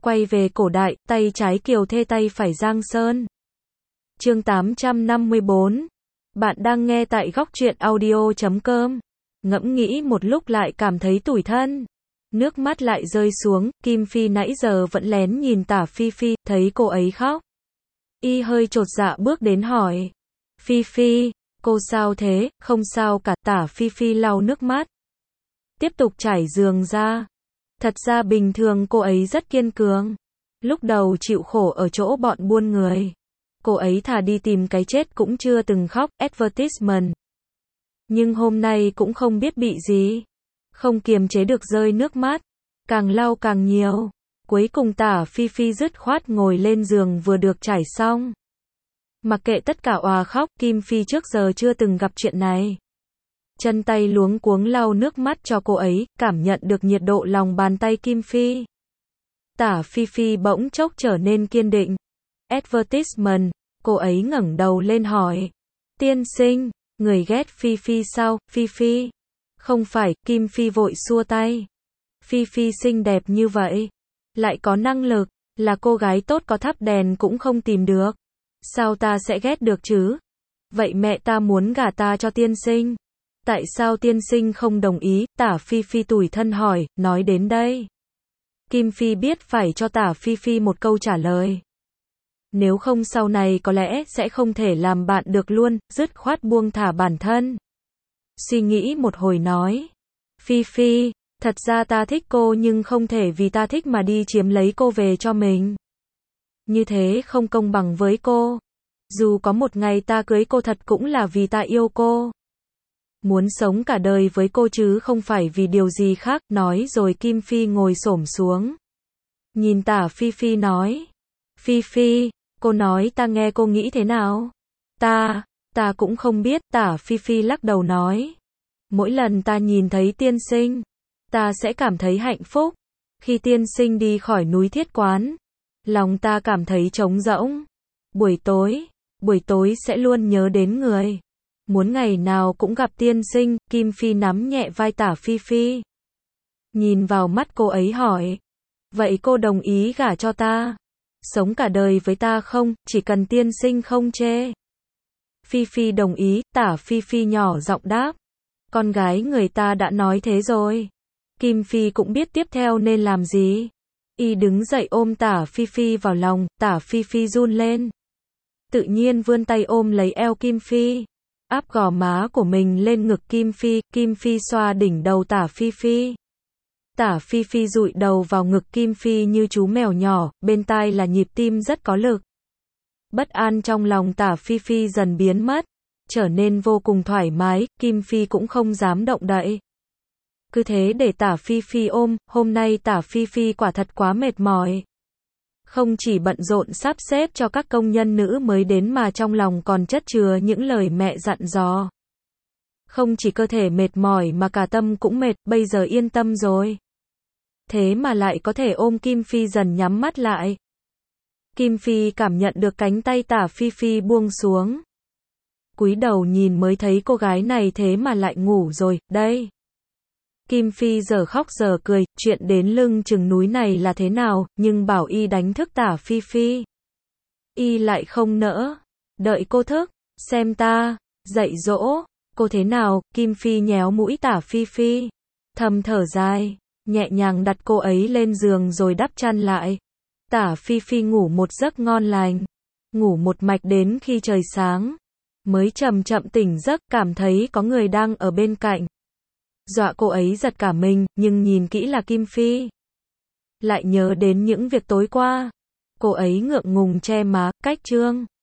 Quay về cổ đại, tay trái Kiều Thê tay phải Giang Sơn. Chương 854. Bạn đang nghe tại góc truyện audio.com. Ngẫm nghĩ một lúc lại cảm thấy tủi thân. Nước mắt lại rơi xuống, Kim Phi nãy giờ vẫn lén nhìn Tả Phi Phi, thấy cô ấy khóc. Y hơi chột dạ bước đến hỏi. Phi Phi, cô sao thế? Không sao cả. Tả Phi Phi lau nước mắt. Tiếp tục trải giường ra. Thật ra bình thường cô ấy rất kiên cường. Lúc đầu chịu khổ ở chỗ bọn buôn người. Cô ấy thà đi tìm cái chết cũng chưa từng khóc, advertisement. Nhưng hôm nay cũng không biết bị gì. Không kiềm chế được rơi nước mắt. Càng lau càng nhiều. Cuối cùng Tả Phi Phi dứt khoát ngồi lên giường vừa được trải xong. Mặc kệ tất cả òa khóc, Kim Phi trước giờ chưa từng gặp chuyện này. Chân tay luống cuống lau nước mắt cho cô ấy, cảm nhận được nhiệt độ lòng bàn tay Kim Phi. Tả Phi Phi bỗng chốc trở nên kiên định. Advertisement, cô ấy ngẩng đầu lên hỏi. Tiên sinh, người ghét Phi Phi sao? Phi Phi. Không phải, Kim Phi vội xua tay. Phi Phi xinh đẹp như vậy. Lại có năng lực, là cô gái tốt có thắp đèn cũng không tìm được. Sao ta sẽ ghét được chứ? Vậy mẹ ta muốn gả ta cho tiên sinh. Tại sao tiên sinh không đồng ý? Tả Phi Phi tủi thân hỏi, nói đến đây. Kim Phi biết phải cho Tả Phi Phi một câu trả lời. Nếu không sau này có lẽ sẽ không thể làm bạn được luôn, dứt khoát buông thả bản thân. Suy nghĩ một hồi nói. Phi Phi, thật ra ta thích cô nhưng không thể vì ta thích mà đi chiếm lấy cô về cho mình. Như thế không công bằng với cô. Dù có một ngày ta cưới cô thật cũng là vì ta yêu cô. Muốn sống cả đời với cô chứ không phải vì điều gì khác, nói rồi Kim Phi ngồi xổm xuống. Nhìn Tả Phi Phi nói. Phi Phi, cô nói ta nghe cô nghĩ thế nào? Ta cũng không biết, Tả Phi Phi lắc đầu nói. Mỗi lần ta nhìn thấy tiên sinh, ta sẽ cảm thấy hạnh phúc. Khi tiên sinh đi khỏi núi Thiết Quán, lòng ta cảm thấy trống rỗng. Buổi tối sẽ luôn nhớ đến người. Muốn ngày nào cũng gặp tiên sinh. Kim Phi nắm nhẹ vai Tả Phi Phi. Nhìn vào mắt cô ấy hỏi. Vậy cô đồng ý gả cho ta? Sống cả đời với ta không, chỉ cần tiên sinh không chê. Phi Phi đồng ý, Tả Phi Phi nhỏ giọng đáp. Con gái người ta đã nói thế rồi. Kim Phi cũng biết tiếp theo nên làm gì. Y đứng dậy ôm Tả Phi Phi vào lòng, Tả Phi Phi run lên. Tự nhiên vươn tay ôm lấy eo Kim Phi. Áp gò má của mình lên ngực Kim Phi xoa đỉnh đầu Tả Phi Phi. Tả Phi Phi dụi đầu vào ngực Kim Phi như chú mèo nhỏ, bên tai là nhịp tim rất có lực. Bất an trong lòng Tả Phi Phi dần biến mất, trở nên vô cùng thoải mái, Kim Phi cũng không dám động đậy. Cứ thế để Tả Phi Phi ôm, hôm nay Tả Phi Phi quả thật quá mệt mỏi. Không chỉ bận rộn sắp xếp cho các công nhân nữ mới đến mà trong lòng còn chất chứa những lời mẹ dặn dò. Không chỉ cơ thể mệt mỏi mà cả tâm cũng mệt, bây giờ yên tâm rồi. Thế mà lại có thể ôm Kim Phi dần nhắm mắt lại. Kim Phi cảm nhận được cánh tay Tả Phi Phi buông xuống. Cúi đầu nhìn mới thấy cô gái này thế mà lại ngủ rồi, đây. Kim Phi giờ khóc giờ cười, chuyện đến lưng chừng núi này là thế nào, nhưng bảo y đánh thức Tả Phi Phi. Y lại không nỡ. Đợi cô thức, xem ta, dạy dỗ, cô thế nào, Kim Phi nhéo mũi Tả Phi Phi. Thầm thở dài, nhẹ nhàng đặt cô ấy lên giường rồi đắp chăn lại. Tả Phi Phi ngủ một giấc ngon lành. Ngủ một mạch đến khi trời sáng. Mới chậm chậm tỉnh giấc, cảm thấy có người đang ở bên cạnh. Dọa cô ấy giật cả mình, nhưng nhìn kỹ là Kim Phi. Lại nhớ đến những việc tối qua. Cô ấy ngượng ngùng che má, cách trương.